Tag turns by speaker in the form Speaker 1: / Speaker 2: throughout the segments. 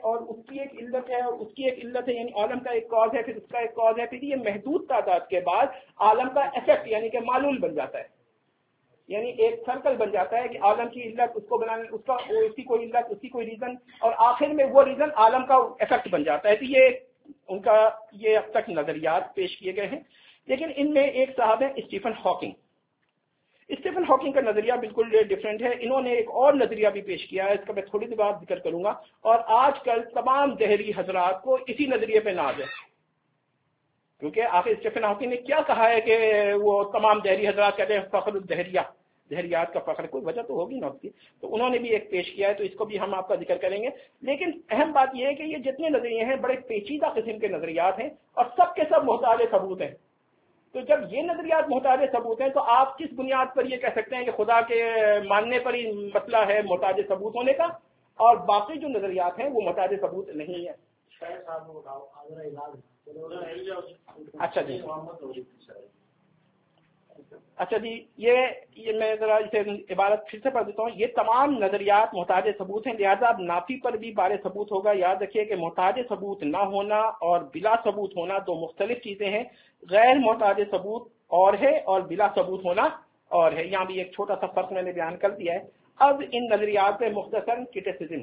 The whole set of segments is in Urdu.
Speaker 1: اور اس کی ایک علت ہے اور اس کی ایک علت ہے، یعنی عالم کا ایک کاز ہے، پھر اس کا ایک کاز ہے، پھر یہ محدود تعداد کے بعد عالم کا افیکٹ یعنی کہ معلول بن جاتا ہے، یعنی ایک سرکل بن جاتا ہے کہ عالم کی علت اس کو بنانے اس کی کوئی علت، اس کی کوئی ریزن، اور آخر میں وہ ریزن عالم کا افیکٹ بن جاتا ہے۔ تو یہ ان کا یہ اب تک نظریات پیش کیے گئے ہیں، لیکن ان میں ایک صاحب ہیں اسٹیفن ہاکنگ۔ اسٹیفن ہاکنگ کا نظریہ بالکل ڈفرینٹ ہے، انہوں نے ایک اور نظریہ بھی پیش کیا ہے، اس کا میں تھوڑی دیر بعد ذکر کروں گا، اور آج کل تمام دہری حضرات کو اسی نظریے پہ ناز ہے، کیونکہ آخر اسٹیفن ہاکنگ نے کیا کہا ہے کہ وہ تمام دہری حضرات کہتے ہیں فخر الدہریہ، دہریات کا فخر، کوئی وجہ تو ہوگی نا اس کی، تو انہوں نے بھی ایک پیش کیا ہے، تو اس کو بھی ہم آپ کا ذکر کریں گے۔ لیکن اہم بات یہ ہے کہ یہ جتنے نظریے ہیں بڑے پیچیدہ قسم کے نظریات ہیں اور سب کے سب محتاج ثبوت ہیں۔ تو جب یہ نظریات محتاج ثبوت ہیں تو آپ کس بنیاد پر یہ کہہ سکتے ہیں کہ خدا کے ماننے پر ہی مسئلہ ہے محتاج ثبوت ہونے کا، اور باقی جو نظریات ہیں وہ محتاج ثبوت نہیں ہے؟ اچھا جی، یہ میں ذرا اسے عبارت پھر سے پڑھ دیتا ہوں۔ یہ تمام نظریات محتاج ثبوت ہیں، لہذا اب نافی پر بھی بارے ثبوت ہوگا۔ یاد رکھیے کہ محتاج ثبوت نہ ہونا اور بلا ثبوت ہونا دو مختلف چیزیں ہیں، غیر محتاج ثبوت اور ہے اور بلا ثبوت ہونا اور ہے۔ یہاں بھی ایک چھوٹا سا فرق میں نے بیان کر دیا ہے۔ اب ان نظریات پہ مختصر کرٹیسزم،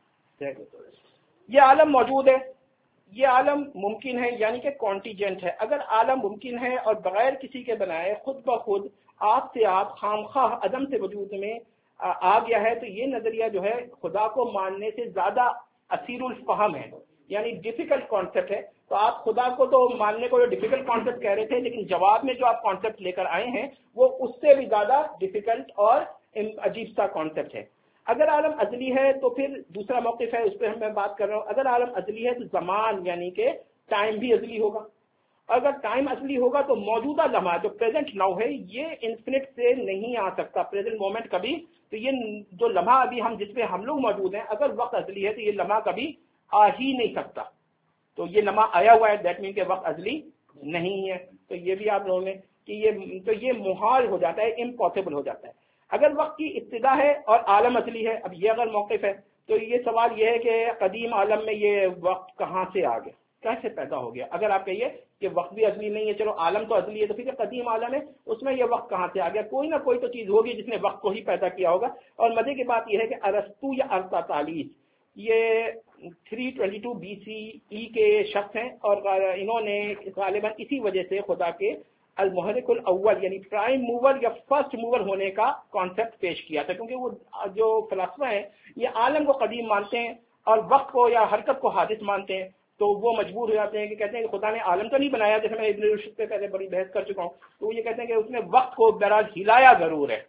Speaker 1: یہ عالم موجود ہے، یہ عالم ممکن ہے یعنی کہ کانٹیجنٹ ہے۔ اگر عالم ممکن ہے اور بغیر کسی کے بنائے خود بخود آپ سے آپ خامخواہ عدم سے وجود میں آ گیا ہے، تو یہ نظریہ جو ہے خدا کو ماننے سے زیادہ اسیر الفہم ہے، یعنی ڈیفیکلٹ کانسیپٹ ہے۔ تو آپ خدا کو تو ماننے کو ڈیفیکلٹ کانسیپٹ کہہ رہے تھے، لیکن جواب میں جو آپ کانسیپٹ لے کر آئے ہیں وہ اس سے بھی زیادہ ڈیفیکلٹ اور عجیب سا کانسیپٹ ہے۔ اگر عالم ازلی ہے تو پھر دوسرا موقف ہے، اس پہ میں بات کر رہا ہوں۔ اگر عالم ازلی ہے تو زمان یعنی کہ ٹائم بھی ازلی ہوگا۔ اگر ٹائم ازلی ہوگا تو موجودہ لمحہ جو پریزنٹ ناؤ ہے یہ انفینٹ سے نہیں آ سکتا، پریزنٹ مومنٹ کبھی، تو یہ جو لمحہ ابھی جس پہ ہم لوگ موجود ہیں، اگر وقت ازلی ہے تو یہ لمحہ کبھی آ ہی نہیں سکتا۔ تو یہ لمحہ آیا ہوا ہے، دیٹ مین کہ وقت ازلی نہیں ہے۔ تو یہ بھی آپ لوگوں نے کہ یہ محال ہو جاتا ہے، امپاسبل ہو جاتا ہے۔ اگر وقت کی ابتدا ہے اور عالم ازلی ہے، اب یہ اگر موقف ہے تو یہ سوال یہ ہے کہ قدیم عالم میں یہ وقت کہاں سے آ گیا، کیسے پیدا ہو گیا؟ اگر آپ کہیے کہ وقت بھی ازلی نہیں ہے، چلو عالم تو ازلی ہے، تو پھر قدیم عالم ہے اس میں یہ وقت کہاں سے آ گیا؟ کوئی نہ کوئی تو چیز ہوگی جس نے وقت کو ہی پیدا کیا ہوگا۔ اور مزے کی بات یہ ہے کہ ارسطو یا ارسطاطالیس یہ 322 BCE کے شخص ہیں، اور انہوں نے غالباً اسی وجہ سے خدا کے المحرک الاول یعنی پرائم موور یا فرسٹ موور ہونے کا کانسیپٹ پیش کیا تھا، کیونکہ وہ جو فلسفہ ہیں یہ عالم کو قدیم مانتے ہیں اور وقت کو یا حرکت کو حادث مانتے ہیں، تو وہ مجبور ہو جاتے ہیں کہ کہتے ہیں کہ خدا نے عالم تو نہیں بنایا، جیسے میں ابن رشد پہ پہلے بڑی بحث کر چکا ہوں، تو یہ کہتے ہیں کہ اس نے وقت کو بہرحال ہلایا ضرور ہے،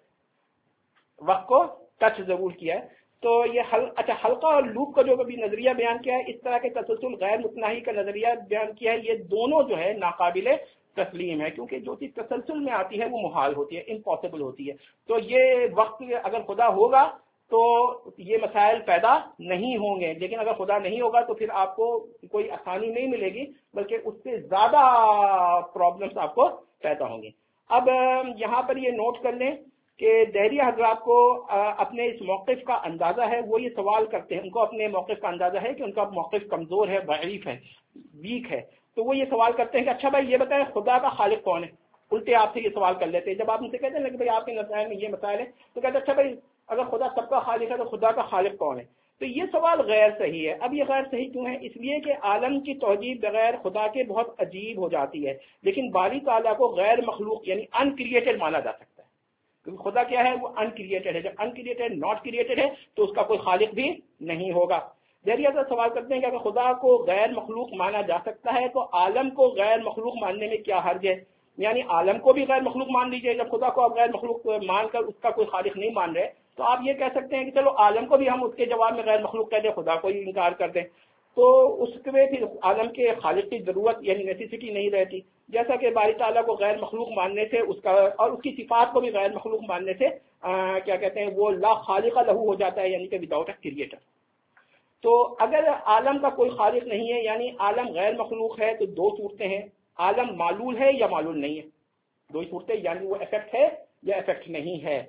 Speaker 1: وقت کو ٹچ ضرور کیا ہے۔ تو یہ حلقہ اور لوپ کا جو بھی نظریہ بیان کیا ہے، اس طرح کے تسلسل غیر متناہی کا نظریہ بیان کیا ہے، یہ دونوں جو ہے ناقابل تسلیم ہے، کیونکہ جو چیز تسلسل میں آتی ہے وہ محال ہوتی ہے، امپاسبل ہوتی ہے۔ تو یہ وقت اگر خدا ہوگا تو یہ مسائل پیدا نہیں ہوں گے، لیکن اگر خدا نہیں ہوگا تو پھر آپ کو کوئی آسانی نہیں ملے گی، بلکہ اس سے زیادہ پرابلمس آپ کو پیدا ہوں گی۔ اب یہاں پر یہ نوٹ کر لیں کہ دہریہ حضرات کو اپنے اس موقف کا اندازہ ہے، وہ یہ سوال کرتے ہیں، ان کو اپنے موقف کا اندازہ ہے کہ ان کا موقف کمزور ہے، ضعیف ہے، ویک ہے، تو وہ یہ سوال کرتے ہیں کہ اچھا بھائی یہ بتائیں خدا کا خالق کون ہے؟ الٹے آپ سے یہ سوال کر لیتے ہیں، جب آپ ان سے کہتے ہیں کہ بھائی آپ کے مسائل میں یہ مسائل ہیں، تو کہتے ہیں اچھا بھائی اگر خدا سب کا خالق ہے تو خدا کا خالق کون ہے؟ تو یہ سوال غیر صحیح ہے۔ اب یہ غیر صحیح کیوں ہے؟ اس لیے کہ عالم کی توجیہ بغیر خدا کے بہت عجیب ہو جاتی ہے، لیکن باری تعالیٰ کو غیر مخلوق یعنی ان کریٹڈ مانا جا سکتا ہے، کیونکہ خدا کیا ہے؟ وہ ان کریٹڈ ہے۔ جب ان کریٹڈ ناٹ کریٹڈ ہے تو اس کا کوئی خالق بھی نہیں ہوگا۔ دہریہ حضرات سوال کرتے ہیں کہ اگر خدا کو غیر مخلوق مانا جا سکتا ہے تو عالم کو غیر مخلوق ماننے میں کیا حرج ہے؟ یعنی عالم کو بھی غیر مخلوق مان لیجئے، جب خدا کو آپ غیر مخلوق مان کر اس کا کوئی خالق نہیں مان رہے، تو آپ یہ کہہ سکتے ہیں کہ چلو عالم کو بھی ہم اس کے جواب میں غیر مخلوق کہہ دیں، خدا کو ہی انکار کر دیں، تو اس میں پھر عالم کے خالق کی ضرورت یعنی نیسیسٹی نہیں رہتی، جیسا کہ باری تعالیٰ کو غیر مخلوق ماننے سے اس کا اور اس کی صفات کو بھی غیر مخلوق ماننے سے کیا کہتے ہیں وہ لا خالق لہو ہو جاتا ہے، یعنی کہ وداؤٹ اے کریٹر۔ تو اگر عالم کا کوئی خالق نہیں ہے یعنی عالم غیر مخلوق ہے، تو دو صورتیں ہیں، عالم معلول ہے یا معلول نہیں ہے، دو ہی صورتیں، یعنی وہ افیکٹ ہے یا افیکٹ نہیں ہے۔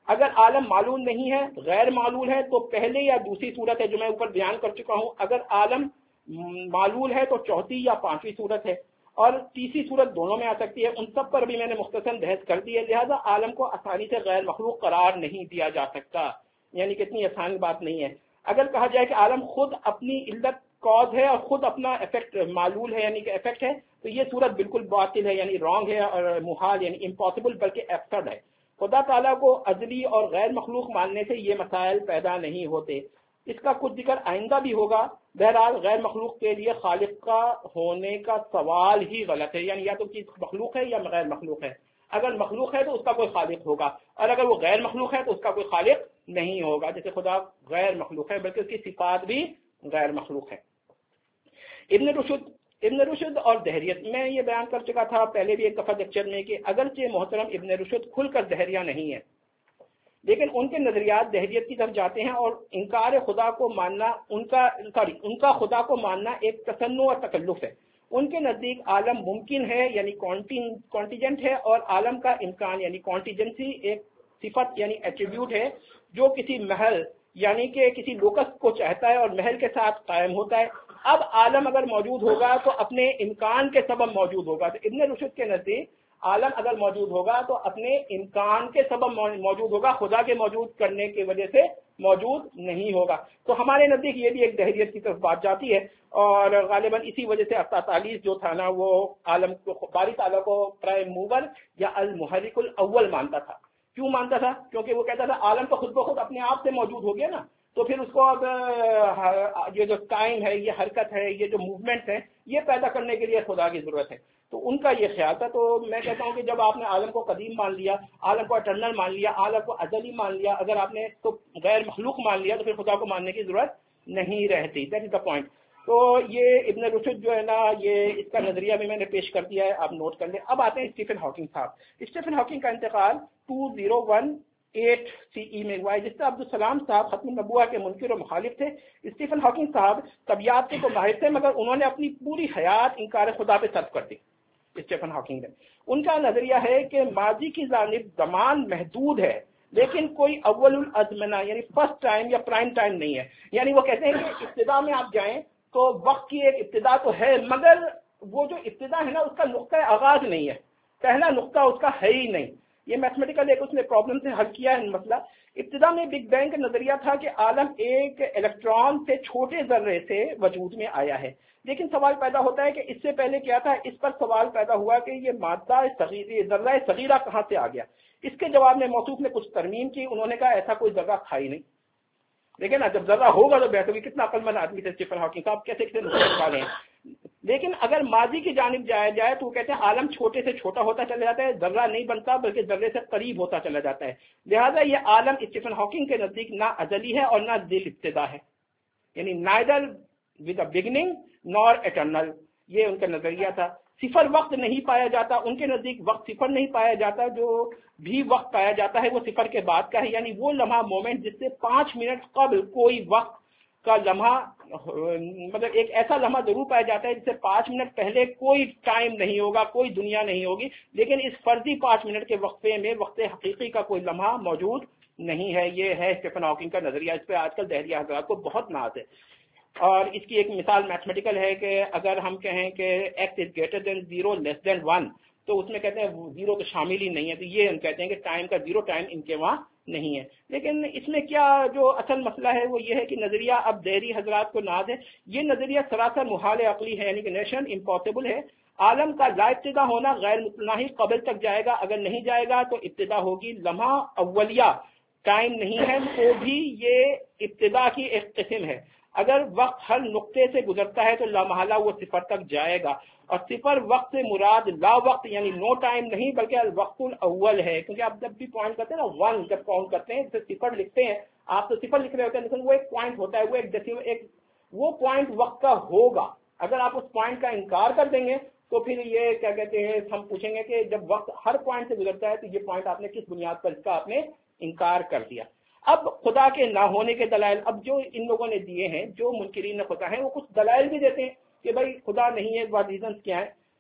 Speaker 1: اگر عالم معلوم نہیں ہے، غیر معلول ہے، تو پہلے یا دوسری صورت ہے جو میں اوپر بیان کر چکا ہوں. اگر عالم معلول ہے تو چوتھی یا پانچویں صورت ہے، اور تیسری صورت دونوں میں آ سکتی ہے. ان سب پر بھی میں نے مختصر بحث کر دی ہے. لہذا عالم کو آسانی سے غیر مخلوق قرار نہیں دیا جا سکتا، یعنی کہ اتنی آسان بات نہیں ہے. اگر کہا جائے کہ عالم خود اپنی علت کاز ہے اور خود اپنا افیکٹ معلول ہے یعنی کہ افیکٹ ہے، تو یہ صورت بالکل باطل ہے، یعنی رانگ ہے اور محال یعنی امپاسبل بلکہ ایبسرڈ ہے. خدا تعالیٰ کو ازلی اور غیر مخلوق ماننے سے یہ مسائل پیدا نہیں ہوتے. اس کا کچھ ذکر آئندہ بھی ہوگا. بہرحال غیر مخلوق کے لیے خالق کا ہونے کا سوال ہی غلط ہے، یعنی یا تو چیز مخلوق ہے یا غیر مخلوق ہے. اگر مخلوق ہے تو اس کا کوئی خالق ہوگا، اور اگر وہ غیر مخلوق ہے تو اس کا کوئی خالق نہیں ہوگا. جیسے خدا غیر مخلوق ہے بلکہ اس کی صفات بھی غیر مخلوق ہے. ابن رشد اور دہریت، میں یہ بیان کر چکا تھا پہلے بھی ایک دفعہ لیکچر میں کہ اگرچہ محترم ابن رشد کھل کر دہریہ نہیں ہے، لیکن ان کے نظریات دہریت کی طرف جاتے ہیں، اور انکار خدا کو ماننا ان کا خدا کو ماننا ایک تصنع اور تکلف ہے. ان کے نزدیک عالم ممکن ہے یعنی کانٹیجنٹ ہے، اور عالم کا امکان یعنی کانٹیجنسی ایک صفت یعنی ایٹریبیوٹ ہے جو کسی محل یعنی کہ کسی لوکس کو چاہتا ہے اور محل کے ساتھ قائم ہوتا ہے. اب عالم اگر موجود ہوگا تو اپنے امکان کے سبب موجود ہوگا. تو ابن رشد کے نزدیک عالم اگر موجود ہوگا تو اپنے امکان کے سبب موجود ہوگا، خدا کے موجود کرنے کی وجہ سے موجود نہیں ہوگا. تو ہمارے نزدیک یہ بھی ایک دہریت کی طرف بات جاتی ہے، اور غالباً اسی وجہ سے افتاطالیس جو تھا نا وہ عالم کو باری تعالیٰ کو پرائم موور یا المحرک الاول مانتا تھا. کیوں مانتا تھا؟ کیونکہ وہ کہتا تھا عالم تو خود بخود اپنے آپ سے موجود ہو گیا نا، تو پھر اس کو اب یہ جو ٹائم ہے، یہ حرکت ہے، یہ جو موومنٹ ہے، یہ پیدا کرنے کے لیے خدا کی ضرورت ہے. تو ان کا یہ خیال تھا. تو میں کہتا ہوں کہ جب آپ نے عالم کو قدیم مان لیا، عالم کو اٹرنل مان لیا، عالم کو ازلی مان لیا، اگر آپ نے تو غیر مخلوق مان لیا، تو پھر خدا کو ماننے کی ضرورت نہیں رہتی. That is the point. تو یہ ابن رشد جو ہے نا، یہ اس کا نظریہ بھی میں نے پیش کر دیا ہے، آپ نوٹ کر لیں. اب آتے ہیں اسٹیفن ہاکنگ صاحب. اسٹیفن ہاکنگ کا انتقال 2018 CE میں ہوا ہے. جس سے عبدالسلام صاحب ختم النبوہ کے منکر و مخالف تھے. اسٹیفن ہاکنگ صاحب طبیعت کے تو ماہر تھے، مگر انہوں نے اپنی پوری حیات انکار خدا پہ صرف کر دی. اسٹیفن ہاکنگ نے، ان کا نظریہ ہے کہ ماضی کی جانب زمان محدود ہے، لیکن کوئی اول الازمنہ یعنی فرسٹ ٹائم یا پرائم ٹائم نہیں ہے. یعنی وہ کہتے ہیں کہ ابتدا میں آپ جائیں تو وقت کی ایک ابتدا تو ہے، مگر وہ جو ابتدا ہے نا اس کا نقطہ آغاز نہیں ہے، پہلا نقطہ اس کا ہے ہی نہیں. یہ میتھمیٹیکل ایک اس نے پرابلم سے حل کیا ہے مسئلہ. ابتدا میں بگ بینگ کا نظریہ تھا کہ عالم ایک الیکٹران سے چھوٹے ذرے سے وجود میں آیا ہے. لیکن سوال پیدا ہوتا ہے کہ اس سے پہلے کیا تھا. اس پر سوال پیدا ہوا کہ یہ مادہ ذرہ صغیرہ کہاں سے آ گیا. اس کے جواب میں موصوف نے کچھ ترمیم کی. انہوں نے کہا ایسا کوئی ذرہ تھا ہی نہیں. لیکن جب ذرہ ہوگا تو بیٹھو گی. کتنا عقل مند آدمی تھے اسٹیفن ہاکنگ صاحب، کیسے نکالے ہیں. لیکن اگر ماضی کی جانب جایا جائے تو وہ کہتے ہیں عالم چھوٹے سے چھوٹا ہوتا چلا جاتا ہے، ذرہ نہیں بنتا بلکہ ذرے سے قریب ہوتا چلا جاتا ہے. لہذا یہ عالم اسٹیفن ہاکنگ کے نزدیک نہ ازلی ہے اور نہ ذیل ابتدا ہے، یعنی neither with a beginning nor eternal. یہ ان کا نظریہ تھا. صفر وقت نہیں پایا جاتا. ان کے نزدیک وقت صفر نہیں پایا جاتا. جو بھی وقت پایا جاتا ہے وہ صفر کے بعد کا ہے، یعنی وہ لمحہ مومنٹ جس سے 5 منٹ قبل کوئی وقت کا لمحہ، مطلب ایک ایسا لمحہ ضرور پایا جاتا ہے جس سے 5 منٹ پہلے کوئی ٹائم نہیں ہوگا، کوئی دنیا نہیں ہوگی. لیکن اس فرضی 5 منٹ کے وقفے میں وقت حقیقی کا کوئی لمحہ موجود نہیں ہے. یہ ہے اسٹیفن ہاکنگ کا نظریہ. اس پہ آج کل دہریہ حضرات کو بہت ناز ہے. اور اس کی ایک مثال میتھمیٹیکل ہے کہ اگر ہم کہیں کہ x is greater than 0 less than 1 تو اس میں کہتے ہیں 0 تو شامل ہی نہیں ہے. تو یہ ہم کہتے ہیں کہ ٹائم کا 0 ٹائم ان کے وہاں نہیں ہے. لیکن اس میں کیا جو اصل مسئلہ ہے وہ یہ ہے کہ نظریہ اب دہری حضرات کو ناز ہے. یہ نظریہ سراسر محال عقلی ہے، یعنی کہ نیشن امپاسبل ہے. عالم کا لا ابتدا ہونا غیر متناہی قبل تک جائے گا. اگر نہیں جائے گا تو ابتدا ہوگی. لمحہ اولیہ ٹائم نہیں ہے تو بھی یہ ابتدا کی ایک قسم ہے. اگر وقت ہر نقطے سے گزرتا ہے تو لامحالہ وہ صفر تک جائے گا. اور صفر وقت سے مراد لا وقت یعنی نو ٹائم نہیں بلکہ الوقت الاول ہے. کیونکہ آپ جب بھی پوائنٹ کرتے ہیں نا 1 جب کاؤنٹ کرتے ہیں جیسے صفر لکھتے ہیں آپ تو صفر لکھ رہے ہوتے ہیں، لیکن وہ ایک پوائنٹ ہوتا ہے، وہ ایک وہ پوائنٹ وقت کا ہوگا. اگر آپ اس پوائنٹ کا انکار کر دیں گے تو پھر یہ کیا کہتے ہیں، ہم پوچھیں گے کہ جب وقت ہر پوائنٹ سے گزرتا ہے تو یہ پوائنٹ آپ نے کس بنیاد پر اس کا آپ نے انکار کر دیا. اب خدا کے نہ ہونے کے دلائل اب جو ان لوگوں نے دیے ہیں، جو منکرین خدا ہیں، وہ کچھ دلائل بھی دیتے ہیں کہ بھائی خدا نہیں ہے. ریزنس کیا ہے؟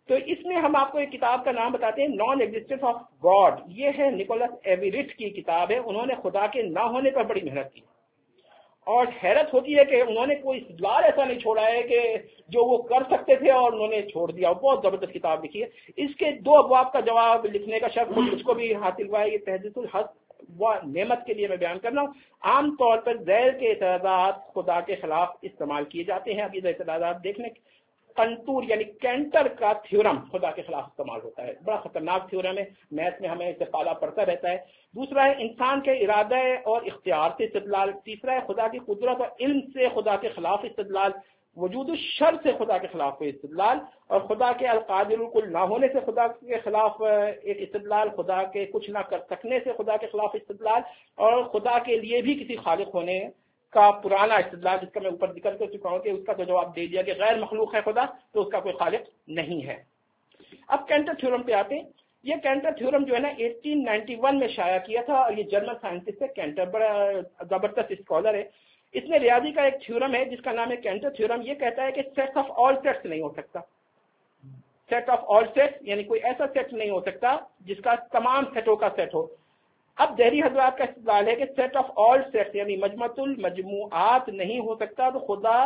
Speaker 1: تو اس میں ہم آپ کو ایک کتاب کا نام بتاتے ہیں، نان ایگزسٹنس آف گاڈ. یہ ہے نکولس ایوریٹ کی کتاب ہے. انہوں نے خدا کے نہ ہونے پر بڑی محنت کی، اور حیرت ہوتی ہے کہ انہوں نے کوئی استدلال ایسا نہیں چھوڑا ہے کہ جو وہ کر سکتے تھے اور انہوں نے چھوڑ دیا. بہت زبردست کتاب لکھی ہے. اس کے 2 ابواب کا جواب لکھنے کا شرف اس کو بھی حاصل ہوا ہے. یہ تہذیب الحق و نعمت کے لیے میں بیان کر رہا ہوں. عام طور پر زیر کے اعتراضات خدا کے خلاف استعمال کیے جاتے ہیں. اب یہ اعتراضات دیکھنے، کنٹور یعنی کینٹر کا تھیورم خدا کے خلاف استعمال ہوتا ہے. بڑا خطرناک تھیورم ہے، میتھ میں ہمیں اسے پالا پڑتا رہتا ہے. دوسرا ہے انسان کے ارادے اور اختیار سے استدلال. تیسرا ہے خدا کی قدرت اور علم سے خدا کے خلاف استدلال. وجود الشر سے خدا کے خلاف کوئی استدلال، اور خدا کے القادر الکل نہ ہونے سے خدا کے خلاف ایک استدلال، خدا کے کچھ نہ کر سکنے سے خدا کے خلاف استدلال، اور خدا کے لیے بھی کسی خالق ہونے کا پرانا استدلال، جس کا میں اوپر ذکر کر چکا ہوں کہ اس کا تو جواب دے دیا کہ غیر مخلوق ہے خدا تو اس کا کوئی خالق نہیں ہے. اب کینٹر تھیورم پہ آتے ہیں. یہ کینٹر تھیورم جو ہے نا 1891 میں شائع کیا تھا، اور یہ جرمن سائنٹسٹ ہے کینٹر، بڑا زبردست اسکالر ہے. اس میں ریاضی کا ایک تھیورم ہے جس کا نام ہے کینٹر تھیورم. یہ کہتا ہے کہ سیٹ آف آل سیٹس نہیں ہو سکتا. سیٹ آف آل سیٹس یعنی کوئی ایسا سیٹ نہیں ہو سکتا جس کا تمام سیٹوں کا سیٹ ہو. اب دہری حضرات کا استدلال ہے کہ سیٹ آف آل سیٹس یعنی مجموعۃ المجموعات نہیں ہو سکتا، تو خدا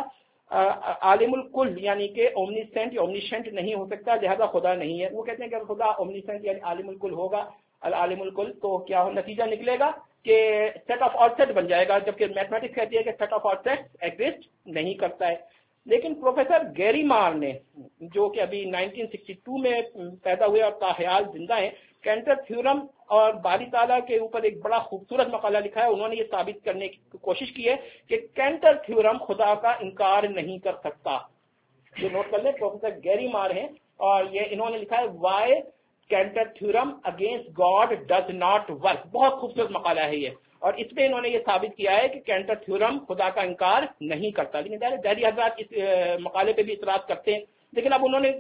Speaker 1: عالم الکل یعنی کہ اومنیسینٹ یا اومنیشنٹ نہیں ہو سکتا، لہذا خدا نہیں ہے. وہ کہتے ہیں کہ خدا اومنیسینٹ یعنی عالم الکل ہوگا، العالم الکل، تو کیا نتیجہ نکلے گا کہ سیٹ آف آل سیٹ بن جائے گا، جبکہ میتھمیٹکس کہتی ہے کہ set of all set exist نہیں کرتا ہے. لیکن پروفیسر گیری مار نے، جو کہ ابھی 1962 میں پیدا ہوئے اور تاحیال زندہ ہیں، کینٹر تھیورم اور باری تعالیٰ کے اوپر ایک بڑا خوبصورت مقالہ لکھا ہے. انہوں نے یہ ثابت کرنے کی کوشش کی ہے کہ کینٹر تھیورم خدا کا انکار نہیں کر سکتا. یہ نوٹ کر لیں، پروفیسر گیری مار ہیں، اور یہ انہوں نے لکھا ہے why Cantor theorem against God does not work. بہت خوبصورت مقالہ ہے یہ، اور اس میں انہوں نے یہ ثابت کیا ہے کہ کینٹر تھیورم خدا کا انکار نہیں کرتا. لیکن دہری حضرات اس مقالے پہ بھی اعتراض کرتے ہیں. لیکن اب انہوں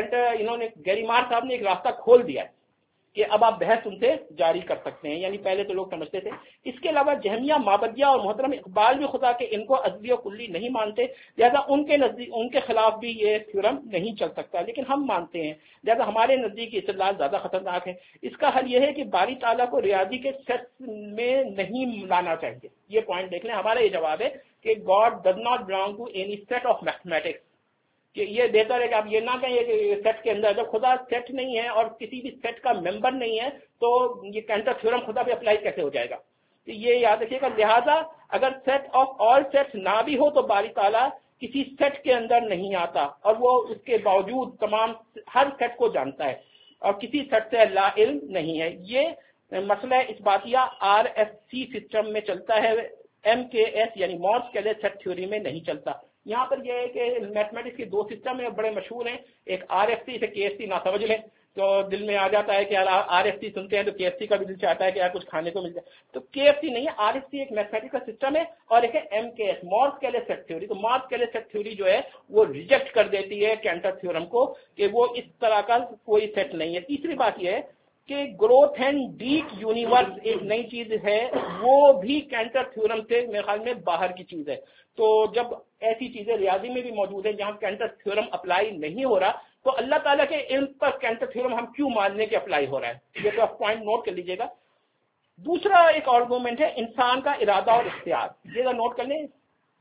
Speaker 1: نے گیری مار صاحب نے ایک راستہ کھول دیا ہے کہ اب آپ بحث ان سے جاری کر سکتے ہیں، یعنی پہلے تو لوگ سمجھتے تھے. اس کے علاوہ جہمیہ، مابدیہ اور محترم اقبال بھی خدا کے ان کو ازلی و کلی نہیں مانتے، لہذا ان کے نزدیک ان کے خلاف بھی یہ تھیورم نہیں چل سکتا. لیکن ہم مانتے ہیں، لہذا ہمارے نزدیک استدلال زیادہ خطرناک ہے. اس کا حل یہ ہے کہ باری تعالیٰ کو ریاضی کے سیٹ میں نہیں لانا چاہیے. یہ پوائنٹ دیکھ لیں، ہمارا یہ جواب ہے کہ God does not belong to any set of mathematics. کہ یہ بہتر ہے کہ آپ یہ نہ کہیں کہ سیٹ کے اندر، جب خدا سیٹ نہیں ہے اور کسی بھی سیٹ کا ممبر نہیں ہے تو یہ کینٹر تھیورم خدا پہ اپلائی کیسے ہو جائے گا. تو یہ یاد رکھیے گا. لہذا اگر سیٹ آف آل سیٹس نہ بھی ہو تو باری تعالیٰ کسی سیٹ کے اندر نہیں آتا، اور وہ اس کے باوجود تمام ہر سیٹ کو جانتا ہے، اور کسی سیٹ سے لا علم نہیں ہے. یہ مسئلہ اثباتیہ RFC سسٹم میں چلتا ہے، MKS یعنی مورس کیلے سیٹ تھیوری میں نہیں چلتا. یہاں پر یہ ہے کہ میتھمیٹکس کے 2 سسٹم ہیں، بڑے مشہور ہیں. ایک RFC سے KFC نہ سمجھ لیں تو دل میں آ جاتا ہے کہ یار RFC سنتے ہیں تو KFC کا بھی دل چاہتا ہے کہ یار کچھ کھانے کو مل جائے. تو KFC نہیں ہے، RFC ایک میتھمیٹکس کا سسٹم ہے، اور ایک ہے MKS مورس کیلے سیٹ تھیوری. تو مورس کیلے سیٹ تھیوری جو ہے وہ ریجیکٹ کر دیتی ہے کینٹر تھیورم کو کہ وہ اس طرح کا کوئی سیٹ نہیں ہے. تیسری بات یہ ہے کہ گروتھ اینڈ ڈیپ یونیورس ایک نئی چیز ہے، وہ بھی کینٹر تھیورم سے میرے خیال میں باہر کی چیز ہے. تو جب ایسی چیزیں ریاضی میں بھی موجود ہیں جہاں کینٹر تھیورم اپلائی نہیں ہو رہا، تو اللہ تعالیٰ کے علم پر کینٹر تھیورم ہم کیوں ماننے کے اپلائی ہو رہا ہے. یہ تو آپ پوائنٹ نوٹ کر لیجیے گا. دوسرا ایک آرگومنٹ ہے انسان کا ارادہ اور اختیار. یہ نوٹ کر لیں.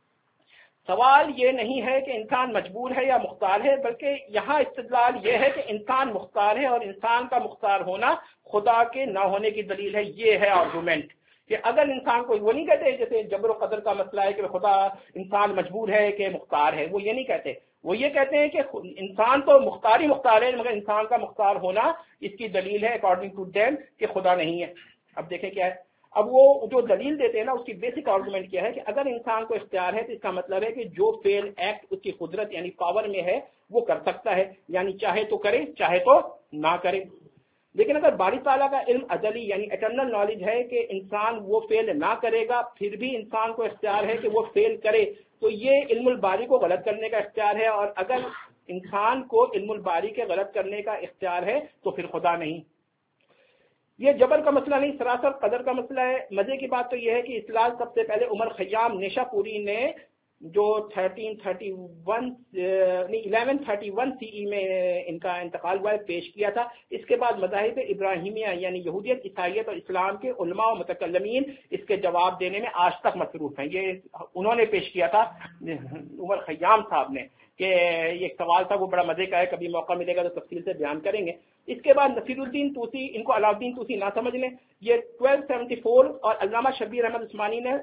Speaker 1: سوال یہ نہیں ہے کہ انسان مجبور ہے یا مختار ہے، بلکہ یہاں استدلال یہ ہے کہ انسان مختار ہے، اور انسان کا مختار ہونا خدا کے نہ ہونے کی دلیل ہے. یہ ہے آرگومنٹ کہ اگر انسان کو، وہ نہیں کہتے جیسے جبر و قدر کا مسئلہ ہے کہ خدا انسان مجبور ہے کہ مختار ہے، وہ یہ نہیں کہتے. وہ یہ کہتے ہیں کہ انسان تو مختار ہی مختار ہے، مگر انسان کا مختار ہونا اس کی دلیل ہے اکارڈنگ ٹو دیم کہ خدا نہیں ہے. اب دیکھیں کیا ہے. اب وہ جو دلیل دیتے ہیں نا، اس کی بیسک آرگومنٹ کیا ہے کہ اگر انسان کو اختیار ہے تو اس کا مطلب ہے کہ جو فعل ایکٹ اس کی قدرت یعنی پاور میں ہے وہ کر سکتا ہے، یعنی چاہے تو کرے چاہے تو نہ کرے. لیکن اگر باری تعالیٰ کا علم ازلی یعنی اٹرنل نالج ہے کہ انسان وہ فعل نہ کرے گا، پھر بھی انسان کو اختیار ہے کہ وہ فعل کرے، تو یہ علم الباری کو غلط کرنے کا اختیار ہے. اور اگر انسان کو علم الباری کے غلط کرنے کا اختیار ہے تو پھر خدا نہیں. یہ جبر کا مسئلہ نہیں، سراسر قدر کا مسئلہ ہے. مزے کی بات تو یہ ہے کہ اصلاح سب سے پہلے عمر خیام نیشا پوری نے جو 1131 CE میں ان کا انتقال ہوا ہے، پیش کیا تھا۔ اس کے بعد مذاہب ابراہیمیہ یعنی یہودیت، عیسائیت اور اسلام کے علماء و متکلمین اس کے جواب دینے میں آج تک مصروف ہیں۔ یہ انہوں نے پیش کیا تھا عمر خیام صاحب نے، کہ یہ ایک سوال تھا، وہ بڑا مزے کا ہے، کبھی موقع ملے گا تو تفصیل سے بیان کریں گے۔ اس کے بعد نصیر الدین طوسی، ان کو علاء الدین طوسی نہ سمجھ لیں، یہ 1274 اور علامہ شبیر احمد عثمانی نے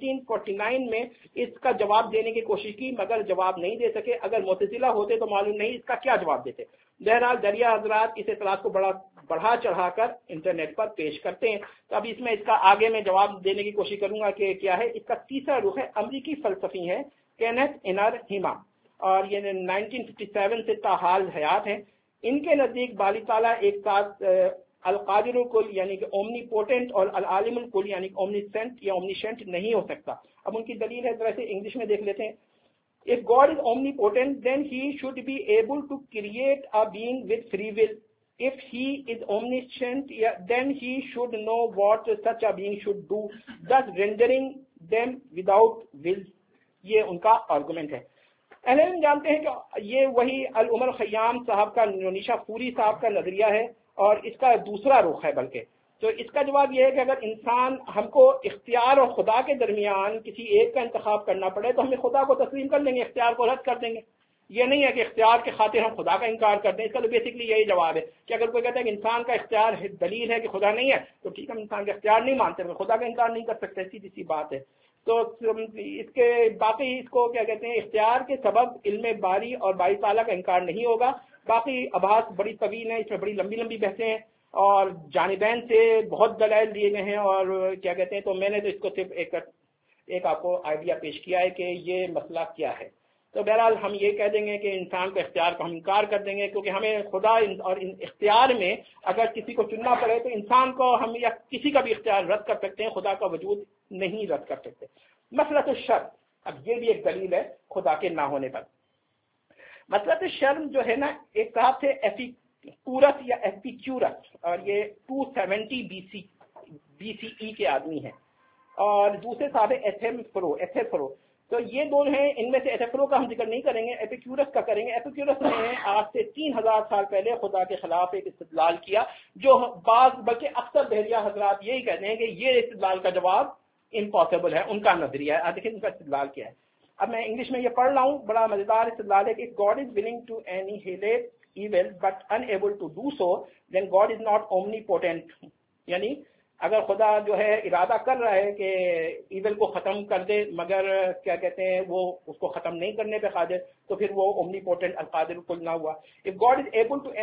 Speaker 1: 1949 میں اس کا جواب دینے کی کوشش کی، مگر جواب نہیں دے سکے۔ اگر معتزلہ ہوتے تو معلوم نہیں اس کا کیا جواب دیتے۔ بہرحال دریا حضرات اس اعتراض کو بڑھا چڑھا کر انٹرنیٹ پر پیش کرتے ہیں۔ تو اب اس میں اس کا آگے میں جواب دینے کی کوشش کروں گا کہ کیا ہے۔ اس کا تیسرا رخ ہے، امریکی فلسفی ہیں کینتھ انر ہیما، اور یہ 1957 سے تاحال حیات ہیں۔ ان کے نزدیک باری تعالیٰ ایک ساتھ القادر الکل یعنی کہ اومنی پوٹنٹ اور العالم الکل یعنی کہ اومنیسنٹ یا اومنیشنٹ نہیں ہو سکتا۔ اب ان کی دلیل ہے، ذرا سے انگلش میں دیکھ لیتے ہیں۔ If God is omnipotent, then he should be able to create a being with free will. If he is omniscient, then he should know what such a being should do, thus rendering them without will. یہ ان کا آرگومنٹ ہے۔ اہل علم جانتے ہیں کہ یہ وہی العمر خیام صاحب کا، نونیشا پوری صاحب کا نظریہ ہے، اور اس کا دوسرا رخ ہے بلکہ۔ تو اس کا جواب یہ ہے کہ اگر انسان، ہم کو اختیار اور خدا کے درمیان کسی ایک کا انتخاب کرنا پڑے تو ہمیں خدا کو تسلیم کر لیں گے، اختیار کو رد کر دیں گے۔ یہ نہیں ہے کہ اختیار کے خاطر ہم خدا کا انکار کر دیں۔ اس کا تو بیسکلی یہی جواب ہے کہ اگر کوئی کہتا ہے کہ انسان کا اختیار ہے، دلیل ہے کہ خدا نہیں ہے، تو ٹھیک ہے، ہم انسان کا اختیار نہیں مانتے، خدا کا انکار نہیں کر سکتے، سیدھی سی بات ہے۔ تو اس کے باقی اس کو کیا کہتے ہیں، اختیار کے سبب علم باری اور باری تعالیٰ کا انکار نہیں ہوگا۔ باقی ابحاث بڑی طویل ہیں، اس میں بڑی لمبی لمبی بحثیں ہیں، اور جانبین سے بہت دلائل دیے گئے ہیں، اور کیا کہتے ہیں، تو میں نے تو اس کو صرف ایک آپ کو آئیڈیا پیش کیا ہے کہ یہ مسئلہ کیا ہے۔ تو بہرحال ہم یہ کہہ دیں گے کہ انسان کے اختیار کو ہم انکار کر دیں گے، کیونکہ ہمیں خدا اور اختیار میں اگر کسی کو چننا پڑے تو انسان کو ہم یا کسی کا بھی اختیار رد کر سکتے ہیں، خدا کا وجود نہیں رد کر سکتے۔ مسئلۃ الشرع، اب یہ بھی ایک دلیل ہے خدا کے نہ ہونے پر۔ مسئلۃ الشرع جو ہے نا، ایک صاحب تھے ایپیکورس یا ایپیکورس، اور یہ 270 BCE کے آدمی ہیں، اور دوسرے صاحب ایتھیفرو۔ تو یہ دو ہیں، ان میں سے ایتھیفرو کا ہم ذکر نہیں کریں گے، ایپیکورس کا کریں گے۔ ایپیکورس نے آج سے 3000 سال پہلے خدا کے خلاف ایک استدلال کیا، جو بعض بلکہ اکثر بحریہ حضرات یہی کہتے ہیں کہ یہ استدلال کا جواب امپاسبل ہے، ان کا نظریہ ہے۔ دیکھیں ان کا استدلال کیا ہے۔ اب میں انگلش میں یہ پڑھ رہا ہوں، بڑا مزیدار استدلال ہے کہ God is willing to annihilate evil but unable to do so, then God is not omnipotent. یعنی اگر خدا جو ہے ارادہ کر رہا ہے کہ ایول کو ختم کر دے، مگر کیا کہتے ہیں وہ اس کو ختم نہیں کرنے پہ قادر، تو پھر وہ omnipotent القادر کل نہ ہوا۔ If God is able to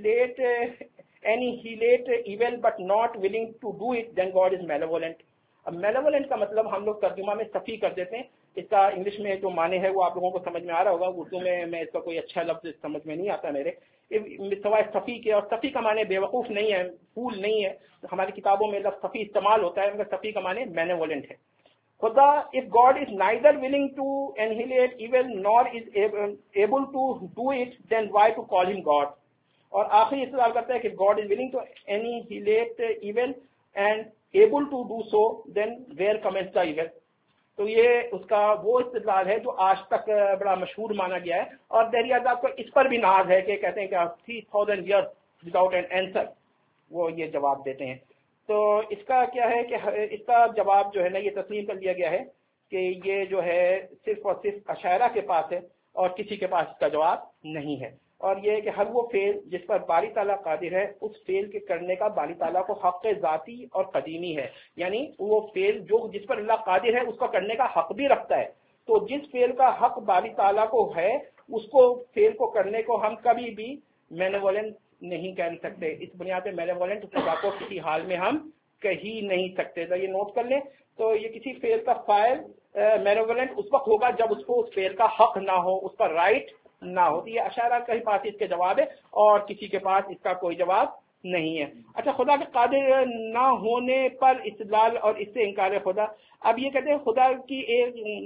Speaker 1: annihilate evil but not willing to do it, then God is malevolent. اب میلیولنٹ کا مطلب ہم لوگ ترجمہ میں سفی کر دیتے ہیں، اس کا انگلش میں جو معنی ہے وہ آپ لوگوں کو سمجھ میں آ رہا ہوگا، اردو میں اس کا کوئی اچھا لفظ سمجھ میں نہیں آتا میرے، سوائے سفی کے۔ اور سفی کا معنی بے وقوف نہیں ہے، پھول نہیں ہے، ہماری کتابوں میں لفظ سفی استعمال ہوتا ہے، مگر سفی کا معنی مینیولنٹ ہے۔ خدا if God is neither willing to annihilate evil nor is able to do it, then why to call him God؟ اور آخری استدلال کرتا ہے کہ God is willing to annihilate evil and able to do so, then where commences the evil؟ تو یہ اس کا وہ استدلال ہے جو آج تک بڑا مشہور مانا گیا ہے، اور دہلی آزاد کو اس پر بھی ناز ہے کہ کہتے ہیں کہ 3000 years without an answer، وہ یہ جواب دیتے ہیں۔ تو اس کا کیا ہے کہ اس کا جواب جو ہے نا، یہ تسلیم کر لیا گیا ہے کہ یہ جو ہے صرف اور صرف اشاعرہ کے پاس ہے، اور کسی کے پاس اس کا جواب نہیں ہے۔ اور یہ کہ ہر وہ فعل جس پر باری تعالیٰ قادر ہے، اس فعل کے کرنے کا باری تعالیٰ کو حق ذاتی اور قدیمی ہے، یعنی وہ فعل جو جس پر اللہ قادر ہے اس کو کرنے کا حق بھی رکھتا ہے۔ تو جس فعل کا حق باری تعالیٰ کو ہے، اس کو فعل کو کرنے کو ہم کبھی بھی مینیولنٹ نہیں کہہ سکتے۔ اس بنیاد پہ مینیولنٹ خدا کو کسی حال میں ہم کہی نہیں سکتے۔ تو یہ نوٹ کر لیں، تو یہ کسی فعل کا فاعل مینیولنٹ اس وقت ہوگا جب اس کو اس فعل کا حق نہ ہو، اس پر رائٹ نہ ہوتی ہے۔ اشاعرہ کے پاس اس کے جواب ہے، اور کسی کے پاس اس کا کوئی جواب نہیں ہے۔ اچھا، خدا کے قادر نہ ہونے پر استدلال اور اس سے انکار خدا۔ اب یہ کہتے ہیں خدا کی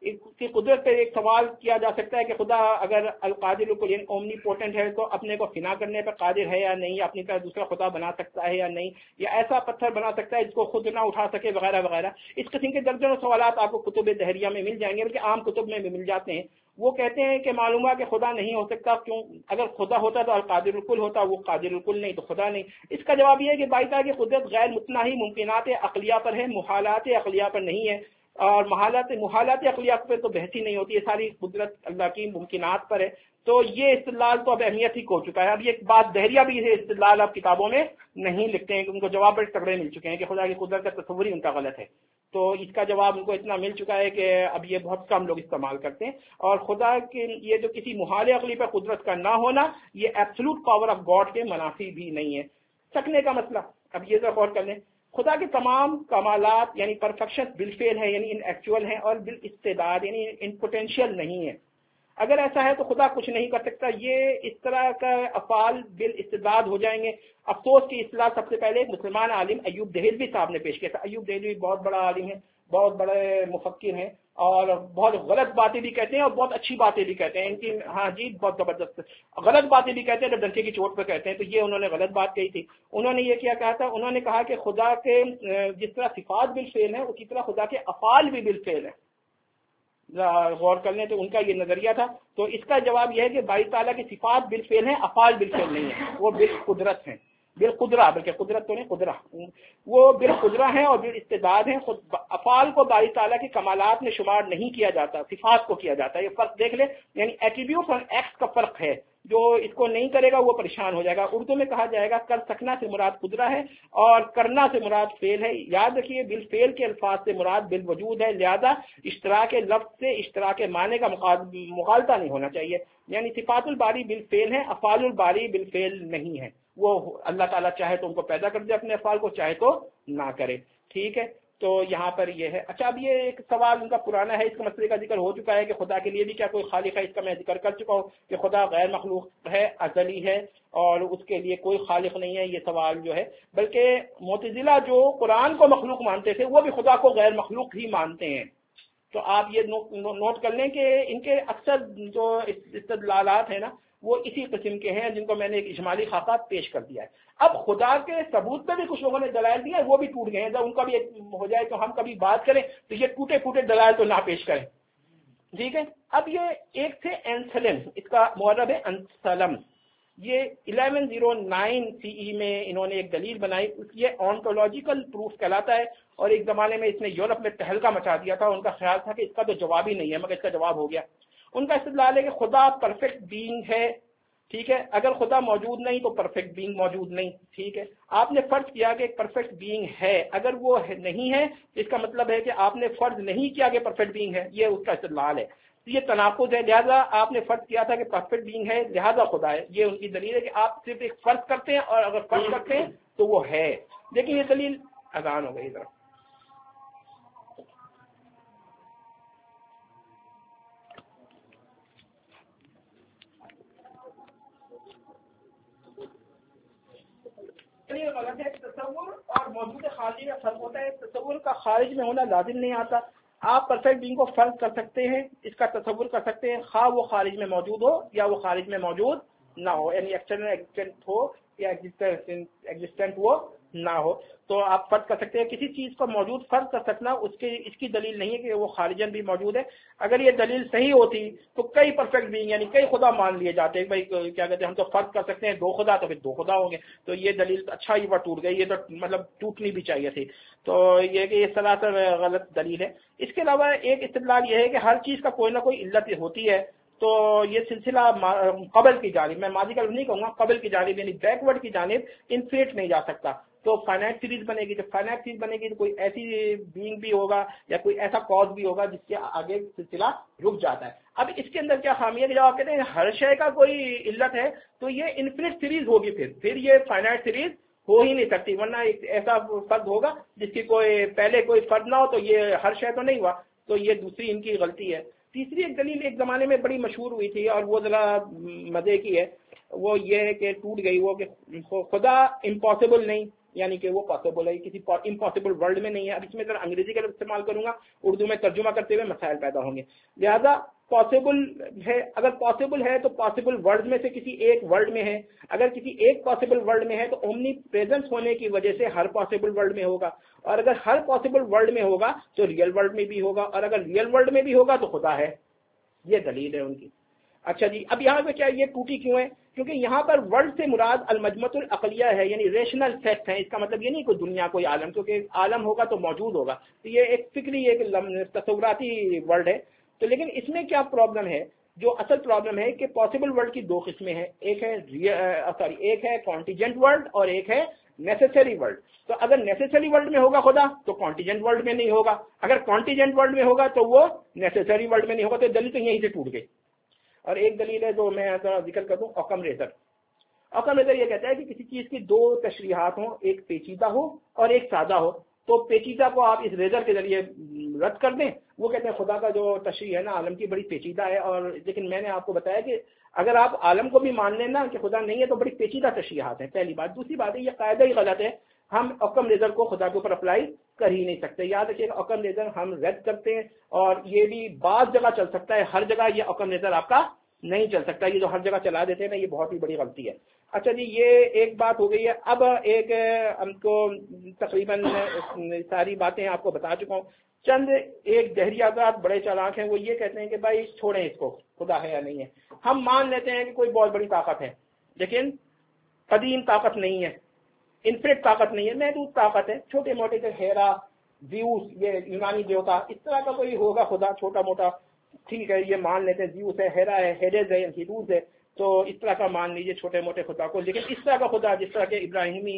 Speaker 1: اس کی قدرت پہ ایک سوال کیا جا سکتا ہے کہ خدا اگر القادر الکل یعنی اومنی پوٹنٹ ہے تو اپنے کو فنا کرنے پہ قادر ہے یا نہیں، اپنی طرح دوسرا خدا بنا سکتا ہے یا نہیں، یا ایسا پتھر بنا سکتا ہے جس کو خود نہ اٹھا سکے وغیرہ وغیرہ. اس قسم کے درجنوں سوالات آپ کو کتب دہریہ میں مل جائیں گے، بلکہ عام کتب میں بھی مل جاتے ہیں. وہ کہتے ہیں کہ معلوم ہے کہ خدا نہیں ہو سکتا، کیوں؟ اگر خدا ہوتا تو القادر الکل ہوتا، وہ قادر الکل نہیں تو خدا نہیں. اس کا جواب یہ ہے کہ بائی تعالیٰ کی قدرت غیر متناہی ممکنات عقلیہ پر ہے، محالات عقلیہ پر نہیں ہے. اور محالات عقلیہ پہ تو بحث ہی نہیں ہوتی ہے، ساری قدرت اللہ کی ممکنات پر ہے. تو یہ استدلال تو اب اہمیت ہی کھو چکا ہے. اب یہ بات دہریہ بھی ہے، استدلال اب کتابوں میں نہیں لکھتے ہیں کہ ان کو جواب بڑے تگڑے مل چکے ہیں کہ خدا کی قدرت کا تصور ہی ان کا غلط ہے. تو اس کا جواب ان کو اتنا مل چکا ہے کہ اب یہ بہت کم لوگ استعمال کرتے ہیں. اور خدا کے یہ جو کسی محال عقلی پر قدرت کا نہ ہونا، یہ ایبسولوٹ پاور آف گاڈ کے منافی بھی نہیں ہے. سکنے کا مسئلہ اب یہ ذرا غور کر لیں. خدا کے تمام کمالات یعنی پرفیکشن بالفعل ہے، یعنی ان ایکچوئل ہیں، اور بالاستعداد یعنی ان پوٹینشیل نہیں ہے. اگر ایسا ہے تو خدا کچھ نہیں کر سکتا. یہ اس طرح کا افعال بالاستعداد ہو جائیں گے. افسوس کی اصطلاح سب سے پہلے ایک مسلمان عالم ایوب دہلوی صاحب نے پیش کیا تھا. ایوب دہلوی بہت بڑا عالم ہے، بہت بڑے مفکر ہیں، اور بہت غلط باتیں بھی کہتے ہیں اور بہت اچھی باتیں بھی کہتے ہیں. ان کی ہاں جی بہت زبردست غلط باتیں بھی کہتے ہیں جو ڈنکے کی چوٹ پہ کہتے ہیں. تو یہ انہوں نے غلط بات کہی تھی. انہوں نے یہ کیا کہا تھا؟ انہوں نے کہا کہ خدا کے جس طرح صفات بالفعل ہیں اسی طرح خدا کے افعال بھی بالفعل ہیں. غور کر لیں تو ان کا یہ نظریہ تھا. تو اس کا جواب یہ ہے کہ باری تعالیٰ کی صفات بالفعل ہیں، افعال بالفعل نہیں ہیں، وہ بالقدرت ہیں. بالقدرہ، بلکہ قدرت تو نہیں قدرہ، وہ بالقدرہ ہیں اور بالاستعداد ہیں. افعال کو باری تعالیٰ کے کمالات میں شمار نہیں کیا جاتا، صفات کو کیا جاتا ہے. یہ فرق دیکھ لیں، یعنی ایٹریبیوٹ اور ایکٹ کا فرق ہے. جو اس کو نہیں کرے گا وہ پریشان ہو جائے گا. اردو میں کہا جائے گا کر سکنا سے مراد قدرہ ہے اور کرنا سے مراد فعل ہے. یاد رکھیے بالفعل کے الفاظ سے مراد بالوجود ہے، لہذا اشتراک لفظ سے اشتراک معنی کا مغالطہ نہیں ہونا چاہیے. یعنی صفات الباری بالفعل ہے، افعال الباری بالفعل نہیں ہے. وہ اللہ تعالیٰ چاہے تو ان کو پیدا کر دے اپنے افعال کو، چاہے تو نہ کرے. ٹھیک ہے، تو یہاں پر یہ ہے. اچھا، اب یہ ایک سوال ان کا پرانا ہے، اس کا مسئلے کا ذکر ہو چکا ہے کہ خدا کے لیے بھی کیا کوئی خالق ہے. اس کا میں ذکر کر چکا ہوں کہ خدا غیر مخلوق ہے، ازلی ہے، اور اس کے لیے کوئی خالق نہیں ہے. یہ سوال جو ہے، بلکہ معتزلہ جو قرآن کو مخلوق مانتے تھے وہ بھی خدا کو غیر مخلوق ہی مانتے ہیں. تو آپ یہ نوٹ کر لیں کہ ان کے اکثر جو استدلالات ہیں نا وہ اسی قسم کے ہیں جن کو میں نے ایک اجمالی خاکہ پیش کر دیا ہے. اب خدا کے ثبوت پہ بھی کچھ لوگوں نے دلائل دیا ہے، وہ بھی ٹوٹ گئے ہیں. جب ان کا بھی ایک ہو جائے تو ہم کبھی بات کریں تو یہ ٹوٹے پھوٹے دلائل تو نہ پیش کریں. ٹھیک ہے، اب یہ ایک تھے اینسلم، اس کا معرب ہے انسلم. یہ 1109 CE میں انہوں نے ایک دلیل بنائی. یہ آنٹولوجیکل پروف کہلاتا ہے، اور ایک زمانے میں اس نے یورپ میں تہلکہ مچا دیا تھا. ان کا خیال تھا کہ اس کا تو جواب ہی نہیں ہے، مگر اس کا جواب ہو گیا. ان کا استدلال ہے کہ خدا پرفیکٹ بینگ ہے. ٹھیک ہے، اگر خدا موجود نہیں تو پرفیکٹ بینگ موجود نہیں. ٹھیک ہے، آپ نے فرض کیا کہ ایک پرفیکٹ بینگ ہے، اگر وہ نہیں ہے اس کا مطلب ہے کہ آپ نے فرض نہیں کیا کہ پرفیکٹ بینگ ہے. یہ اس کا استدلال ہے. یہ تناقض ہے. لہذا آپ نے فرض کیا تھا کہ پرفیکٹ بینگ ہے، لہذا خدا ہے. یہ ان کی دلیل ہے کہ آپ صرف ایک فرض کرتے ہیں، اور اگر فرض کرتے ہیں تو وہ ہے. لیکن یہ دلیل اذان ہو گئی ذرا. غلط ہے. تصور اور موجود خارجی میں فرق ہوتا ہے. تصور کا خارج میں ہونا لازم نہیں آتا. آپ پرفیکٹ بینگ کو فرض کر سکتے ہیں، اس کا تصور کر سکتے ہیں، خواہ وہ خارج میں موجود ہو یا وہ خارج میں موجود نہ ہو، یعنی ایکسٹرنل ایگزسٹنٹ ہو یا ایگزسٹنٹ وہ نہ ہو. تو آپ فرض کر سکتے ہیں. کسی چیز کو موجود فرض کر سکنا اس کی دلیل نہیں ہے کہ وہ خارجن بھی موجود ہے. اگر یہ دلیل صحیح ہوتی تو کئی پرفیکٹ بینگ یعنی کئی خدا مان لیے جاتے ہیں. بھائی کیا کہتے ہیں، ہم تو فرض کر سکتے ہیں 2 خدا، تو پھر 2 خدا ہوں گے. تو یہ دلیل اچھا ہی وہ ٹوٹ گئی. یہ تو مطلب ٹوٹنی بھی چاہیے تھی. تو یہ کہ یہ سراسر غلط دلیل ہے. اس کے علاوہ ایک استدلال یہ ہے کہ ہر چیز کا کوئی نہ کوئی علت ہوتی ہے. تو یہ سلسلہ قبل کی جانب، میں ماضی کا نہیں کہوں گا، قبل کی جانب یعنی بیکورڈ کی جانب انفینٹ نہیں جا سکتا. تو فائنائٹ سیریز بنے گی. جب فائنائٹ سیریز بنے گی تو کوئی ایسی بینگ بھی ہوگا یا کوئی ایسا کاز بھی ہوگا جس کے آگے سلسلہ رک جاتا ہے. اب اس کے اندر کیا خامی ہے کہ جب آپ کہتے ہیں ہر شے کا کوئی علت ہے تو یہ انفینٹ سیریز ہوگی. پھر یہ فائنائٹ سیریز ہو ہی نہیں سکتی، ورنہ ایک ایسا فرد ہوگا جس کی کوئی پہلے کوئی فرد نہ ہو تو یہ ہر شے تو نہیں ہوا. تو یہ دوسری ان کی غلطی ہے. تیسری ایک دلیل ایک زمانے میں بڑی مشہور ہوئی تھی اور وہ ذرا مزے کی ہے. وہ یہ ہے کہ ٹوٹ گئی وہ کہ خدا امپاسبل نہیں، یعنی کہ وہ پاسبل ہے، کسی امپاسبل ورلڈ میں نہیں ہے. اب اس میں ذرا انگریزی کا استعمال کروں گا، اردو میں ترجمہ کرتے ہوئے مسائل پیدا ہوں گے. لہذا پاسبل ہے، اگر پاسبل ہے تو پاسبل ورلڈ میں سے کسی ایک ورلڈ میں ہے. اگر کسی ایک پاسبل ورلڈ میں ہے تو اومنی پریزنس ہونے کی وجہ سے ہر پاسبل ورلڈ میں ہوگا، اور اگر ہر پاسبل ورلڈ میں ہوگا تو ریئل ورلڈ میں بھی ہوگا، اور اگر ریئل ورلڈ میں بھی ہوگا تو خدا ہے. یہ دلیل ہے ان کی. اچھا جی، اب یہاں پہ کیا یہ ٹوٹی کیوں ہے؟ کیونکہ یہاں پر ورلڈ سے مراد المجموعۃ العقلیہ ہے، یعنی ریشنل فیکٹ ہے. اس کا مطلب یہ نہیں کوئی دنیا کوئی عالم، کیونکہ عالم ہوگا تو موجود ہوگا، تو یہ ایک فکری ایک تصوراتی ورلڈ ہے. تو لیکن اس میں کیا پرابلم ہے؟ جو اصل پرابلم ہے کہ پاسبل ورلڈ کی دو قسمیں ہیں، ایک ہے کانٹیجنٹ ورلڈ اور ایک ہے نیسیسری ورلڈ. تو اگر نیسیسری ورلڈ میں ہوگا خدا تو کانٹیجنٹ ورلڈ میں نہیں ہوگا، اگر کانٹیجنٹ ورلڈ میں ہوگا تو وہ نیسیسری ورلڈ میں نہیں ہوگا. تو دلیل تو یہیں سے ٹوٹ گئی. اور ایک دلیل ہے جو میں ذکر کر دوں، اوکم ریزر. اوکم ریزر یہ کہتا ہے کہ کسی چیز کی دو تشریحات ہوں، ایک پیچیدہ ہو اور ایک سادہ ہو، تو پیچیدہ کو آپ اس ریزر کے ذریعے رد کر دیں. وہ کہتے ہیں خدا کا جو تشریح ہے نا عالم کی بڑی پیچیدہ ہے، اور لیکن میں نے آپ کو بتایا کہ اگر آپ عالم کو بھی مان لیں نا کہ خدا نہیں ہے تو بڑی پیچیدہ تشریحات ہیں. پہلی بات. دوسری بات ہے یہ قاعدہ ہی غلط ہے، ہم اوکم ریزر کو خدا کے اوپر اپلائی کر ہی نہیں سکتے. یاد رکھیے کہ اوکم ریزر ہم رد کرتے ہیں، اور یہ بھی بعض جگہ چل سکتا ہے، ہر جگہ یہ اوکم ریزر آپ کا نہیں چل سکتا. یہ جو ہر جگہ چلا دیتے ہیں نا، یہ بہت ہی بڑی غلطی ہے. اچھا جی، یہ ایک بات ہو گئی ہے. اب ایک ہم کو تقریباً ساری باتیں آپ کو بتا چکا ہوں. چند ایک دہری حضرات بڑے چالاک ہیں، وہ یہ کہتے ہیں کہ بھائی چھوڑیں اس کو، خدا ہے یا نہیں ہے. ہم مان لیتے ہیں کہ کوئی بہت بڑی طاقت ہے، لیکن قدیم طاقت نہیں ہے، انفینٹ طاقت نہیں ہے، محدود طاقت ہے. چھوٹے موٹے سے ہیرا، زیوس، یہ یونانی دیوتا، اس طرح کا کوئی ہوگا خدا چھوٹا موٹا، ٹھیک ہے یہ مان لیتے ہیں. زیوس ہے، ہیرا ہے، ہیڈز ہے، ہیروز ہے، تو اس طرح کا مان لیجئے چھوٹے موٹے خدا کو. لیکن اس طرح کا خدا جس طرح کے ابراہیمی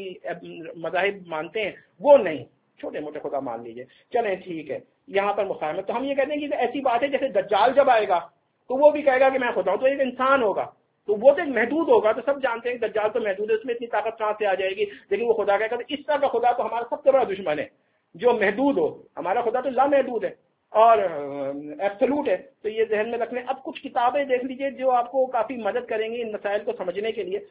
Speaker 1: مذاہب مانتے ہیں وہ نہیں، چھوٹے موٹے خدا مان لیجئے. چلیں ٹھیک ہے، یہاں پر مخالفت. تو ہم یہ کہتے ہیں کہ ایسی بات ہے جیسے دجال جب آئے گا تو وہ بھی کہے گا کہ میں خدا ہوں، تو ایک انسان ہوگا تو وہ تو ایک محدود ہوگا. تو سب جانتے ہیں کہ دجال تو محدود ہے، اس میں اتنی طاقت کہاں سے آ جائے گی، لیکن وہ خدا کہے گا. تو اس طرح کا خدا تو ہمارا سب سے بڑا دشمن ہے جو محدود ہو. ہمارا خدا تو لامحدود ہے اور ایبسولوٹ ہے. تو یہ ذہن میں رکھ لیں. اب کچھ کتابیں دیکھ لیجئے جو آپ کو کافی مدد کریں گی ان مسائل کو سمجھنے کے لیے.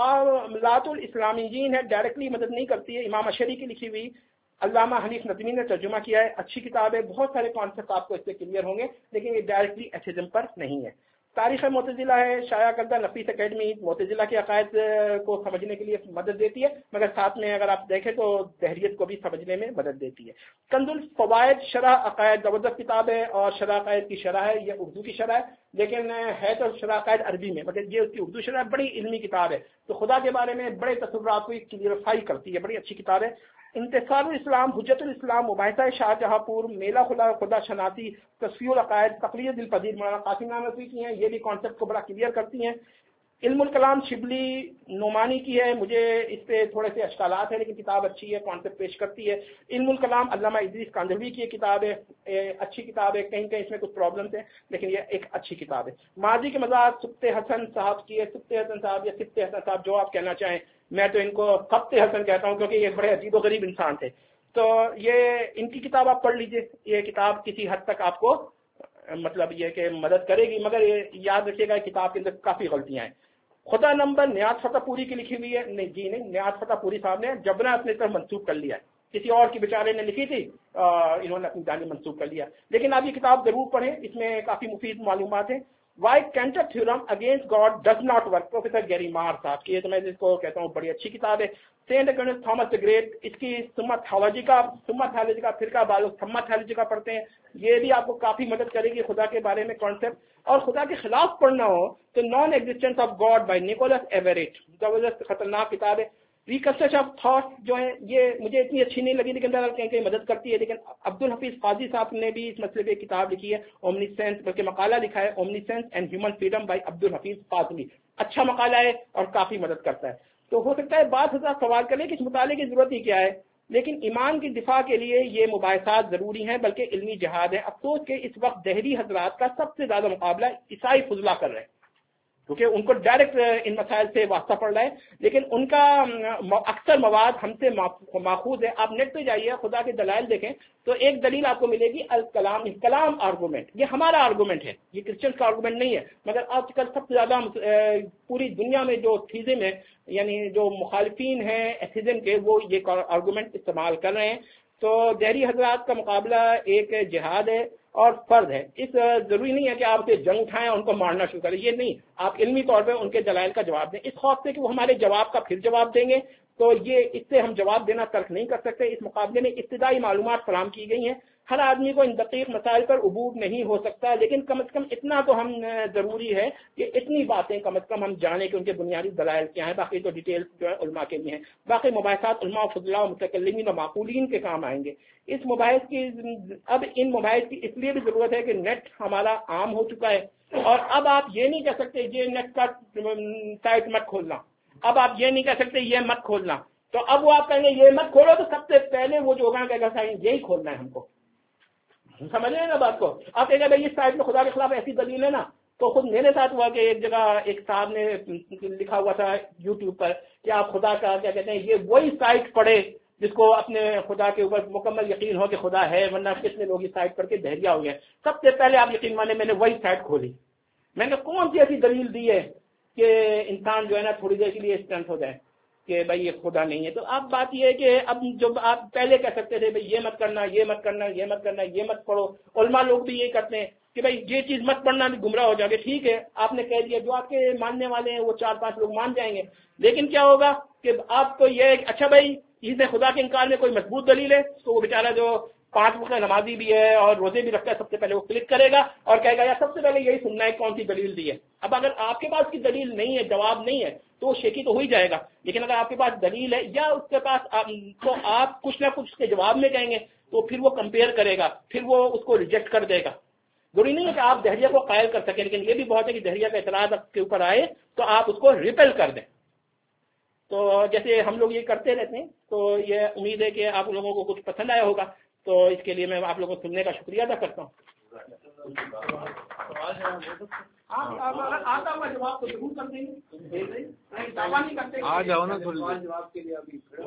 Speaker 1: مقالات الاسلامیین ہے، ڈائریکٹلی مدد نہیں کرتی ہے، امام اشعری کی لکھی ہوئی، علامہ حنیف ندوی نے ترجمہ کیا ہے، اچھی کتاب ہے. بہت سارے کانسیپٹ آپ کو اس سے کلیئر ہوں گے، لیکن یہ ڈائریکٹلی ایتھیزم پر نہیں ہے. تاریخ معتزلہ ہے، شائع کردہ نفیس اکیڈمی معتزلہ کے عقائد کو سمجھنے کے لیے مدد دیتی ہے، مگر ساتھ میں اگر آپ دیکھیں تو دہریت کو بھی سمجھنے میں مدد دیتی ہے. کنز الفوائد شرح عقائد زبردست کتاب ہے، اور شرح عقائد کی شرح ہے، یہ اردو کی شرح ہے، لیکن ہے تو شرح عقائد عربی میں، مگر یہ اس کی اردو شرح بڑی علمی کتاب ہے. تو خدا کے بارے میں بڑے تصورات کو کلیئرفائی کرتی ہے، بڑی اچھی کتاب ہے. انتصار الاسلام، حجت الاسلام، مباحثہ شاہ جہاں پور، میلہ خدا شناسی، تصفیہ العقائد، تقلید دلپذیر مولانا قاسم نانوتوی کی ہیں، یہ بھی کانسیپٹ کو بڑا کلیئر کرتی ہیں. علم الکلام شبلی نعمانی کی ہے، مجھے اس پہ تھوڑے سے اشکالات ہیں لیکن کتاب اچھی ہے، کانسیپٹ پیش کرتی ہے. علم الکلام علامہ ادریس کاندھلوی کی کتاب ہے، اچھی کتاب ہے، کہیں کہیں اس میں کچھ پرابلمس ہیں لیکن یہ ایک اچھی کتاب ہے. ماضی کے مزاج سبت حسن صاحب کی ہے، سبت حسن صاحب یا سبت حسن صاحب جو آپ کہنا چاہیں، میں تو ان کو سبت حسن کہتا ہوں کیونکہ یہ بڑے عجیب و غریب انسان تھے. تو یہ ان کی کتاب آپ پڑھ لیجئے، یہ کتاب کسی حد تک آپ کو مطلب یہ کہ مدد کرے گی، مگر یہ یاد رکھیے گا کتاب کے اندر کافی غلطیاں ہیں. خدا نمبر نیاز فتح پوری کی لکھی ہوئی ہے، نہیں نیاز فتح پوری صاحب نے جبرا اپنے طرف منسوخ کر لیا ہے، کسی اور کی بیچارے نے لکھی تھی، انہوں نے اپنی جانب منسوخ کر لیا. لیکن آپ یہ کتاب ضرور پڑھیں، اس میں کافی مفید معلومات ہیں. Why Cantor theorem against God does not work, professor Gary Mar صاحب کی، یہ تو میں اس کو کہتا ہوں بڑی اچھی کتاب ہے. Saint Aquinas Thomas the great, اس کی سما تھیولوجی کا فرقہ بالو سما تھیولوجی کا پڑھتے ہیں، یہ بھی آپ کو کافی مدد کرے گی خدا کے بارے میں کانسیپٹ. اور خدا کے خلاف پڑھنا ہو تو non existence of God by Nicholas Everitt, زبردست خطرناک کتاب ہے. ریکنسٹرکشن آف تھاٹ جو ہے یہ مجھے اتنی اچھی نہیں لگی لیکن کہیں کہیں مدد کرتی ہے. لیکن عبد الحفیظ قاضی صاحب نے بھی اس مسئلے پہ کتاب لکھی ہے، اومنی سینس، بلکہ مقالہ لکھا ہے، omniscience and human freedom by Abdul Hafeez قاضی. اچھا مقالہ ہے اور کافی مدد کرتا ہے. تو ہو سکتا ہے بعض حضرات سوال کریں کہ اس مطالعے کی ضرورت ہی کیا ہے، لیکن ایمان کی دفاع کے لیے یہ مباحثات ضروری ہیں، بلکہ علمی جہاد ہے. افسوس کہ اس وقت دہری حضرات کا سب سے زیادہ مقابلہ عیسائی فضلہ کر رہے ہیں. کیونکہ ان کو ڈائریکٹ ان مسائل سے واسطہ پڑ رہا ہے، لیکن ان کا اکثر مواد ہم سے ماخوذ ہے۔ آپ نیٹ پہ جائیے، خدا کے دلائل دیکھیں تو ایک دلیل آپ کو ملے گی کلام آرگومنٹ، یہ ہمارا آرگومنٹ ہے، یہ کرسچنس کا آرگومنٹ نہیں ہے۔ مگر آج کل سب سے زیادہ پوری دنیا میں جو تھیزم ہے، یعنی جو مخالفین ہیں ایتھیزم کے، وہ یہ آرگومنٹ استعمال کر رہے ہیں۔ تو دہری حضرات کا مقابلہ ایک جہاد ہے اور فرض ہے، اس ضروری نہیں ہے کہ آپ اسے جنگ اٹھائیں اور ان کو مارنا شروع کریں، یہ نہیں، آپ علمی طور پہ ان کے دلائل کا جواب دیں، اس خوف سے کہ وہ ہمارے جواب کا پھر جواب دیں گے، تو یہ اس سے ہم جواب دینا ترک نہیں کر سکتے۔ اس مقابلے میں ابتدائی معلومات فراہم کی گئی ہیں، ہر آدمی کو ان دقیق مسائل پر عبور نہیں ہو سکتا، لیکن کم از کم اتنا تو ہم ضروری ہے کہ اتنی باتیں کم از کم ہم جانیں کہ ان کے بنیادی دلائل کیا ہیں۔ باقی تو ڈیٹیل جو ہے علماء کے لیے ہیں، باقی مباحثات علماء فضلاء متکلمین و معقولین کے کام آئیں گے۔ اس مباحث کی اب ان مباحث کی اس لیے بھی ضرورت ہے کہ نیٹ ہمارا عام ہو چکا ہے، اور اب آپ یہ نہیں کہہ سکتے یہ نیٹ کا سائٹ مت کھولنا، اب آپ یہ نہیں کہہ سکتے یہ مت کھولنا، تو اب وہ آپ کہیں گے یہ مت کھولو تو سب سے پہلے وہ جو ہوگا کہے گا یہی کھولنا ہے ہم کو، سمجھ رہے ہیں نا بات کو۔ آپ کہیں گے بھائی اس سائٹ میں خدا کے خلاف ایسی دلیل ہے نا، تو خود میرے ساتھ ہوا کہ ایک جگہ ایک صاحب نے لکھا ہوا تھا یوٹیوب پر کہ آپ خدا کا کیا کہتے ہیں، یہ وہی سائٹ پڑھے جس کو اپنے خدا کے اوپر مکمل یقین ہو کہ خدا ہے، ورنہ کتنے لوگ اس سائٹ پڑھ کے دہریا ہو گئے۔ سب سے پہلے آپ یقین مانے میں نے وہی سائٹ کھولی، میں نے کون سی ایسی دلیل دی ہے کہ انسان جو ہے نا تھوڑی دیر کے لیے اسٹنٹ ہو جائے کہ بھائی یہ خدا نہیں ہے۔ تو اب بات یہ ہے کہ اب جو آپ پہلے کہہ سکتے تھے بھائی یہ مت کرنا، یہ مت کرنا، یہ مت کرنا، یہ مت پڑھو، علماء لوگ بھی یہی کرتے ہیں کہ بھائی یہ چیز مت پڑھنا بھی گمراہ ہو جاؤ گے، ٹھیک ہے آپ نے کہہ دیا، جو آپ کے ماننے والے ہیں وہ 4-5 لوگ مان جائیں گے، لیکن کیا ہوگا کہ آپ کو یہ اچھا بھائی اس نے خدا کے انکار میں کوئی مضبوط دلیل ہے، تو وہ بیچارہ جو 5 وقت نمازی بھی ہے اور روزے بھی رکھتا ہے، سب سے پہلے وہ کلک کرے گا اور کہے گا یار سب سے پہلے یہی سننا ہے کون سی دلیل دی ہے۔ اب اگر آپ کے پاس کی دلیل نہیں ہے، جواب نہیں ہے، تو وہ شیکی تو ہو ہی جائے گا، لیکن اگر آپ کے پاس دلیل ہے یا اس کے پاس تو آپ کچھ نہ کچھ اس کے جواب میں کہیں گے، تو پھر وہ کمپیئر کرے گا، پھر وہ اس کو ریجیکٹ کر دے گا۔ ضروری نہیں ہے کہ آپ دہریہ کو قائل کر سکیں، لیکن یہ بھی بہت ہے کہ دہریہ کا اعتراض آپ کے اوپر آئے تو آپ اس کو ریپیل کر دیں۔ تو جیسے ہم لوگ یہ کرتے رہتے ہیں، تو یہ امید ہے کہ آپ لوگوں کو کچھ پسند آیا ہوگا، تو اس کے لیے میں آپ لوگوں کو سننے کا شکریہ ادا کرتا ہوں۔ آتا ہوا جواب تو ضرور کر دیں گے، دعویٰ نہیں کرتے،
Speaker 2: آ جاؤ نا تھوڑی دیر۔